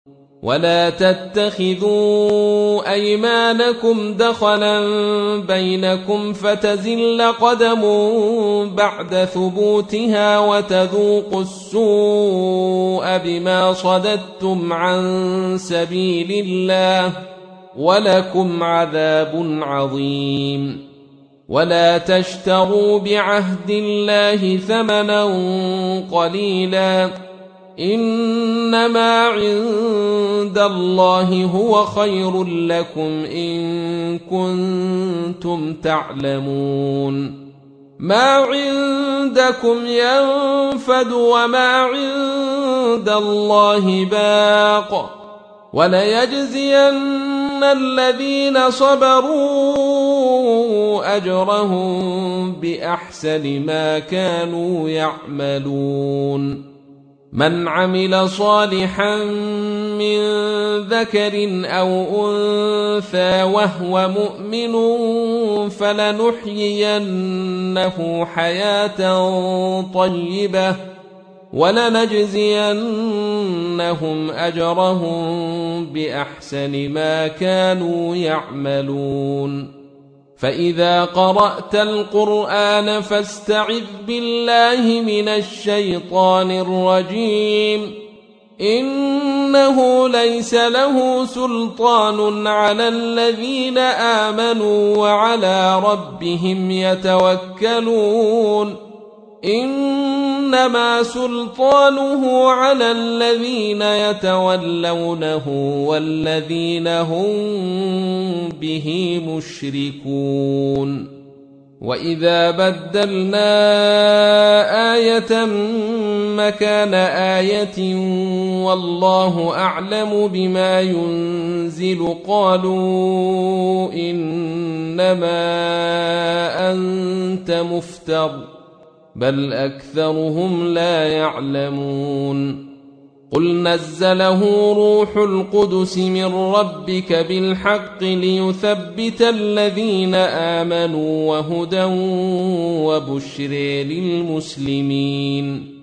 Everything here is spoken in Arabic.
ولا تتخذوا أيمانكم دخلا بينكم فتزل قدم بعد ثبوتها وتذوقوا السوء بما صددتم عن سبيل الله ولكم عذاب عظيم. ولا تشتروا بعهد الله ثمنا قليلا، إنما عند الله هو خير لكم إن كنتم تعلمون. ما عندكم ينفد وما عند الله باق، وليجزين الذين صبروا أجرهم بأحسن ما كانوا يعملون. من عمل صالحا من ذكر أو أنثى وهو مؤمن فلنحيينه حياة طيبة ولنجزينهم أجرهم بأحسن ما كانوا يعملون. فإذا قرأت القرآن فاستعذ بالله من الشيطان الرجيم، إنه ليس له سلطان على الذين آمنوا وعلى ربهم يتوكلون، إنما سلطانه على الذين يتولونه والذين هم به مشركون. وإذا بدلنا آية مكان آية والله أعلم بما ينزل قالوا إنما أنت مفتر بل أكثرهم لا يعلمون. قل نزله روح القدس من ربك بالحق ليثبت الذين آمنوا وهدى وبشر للمسلمين.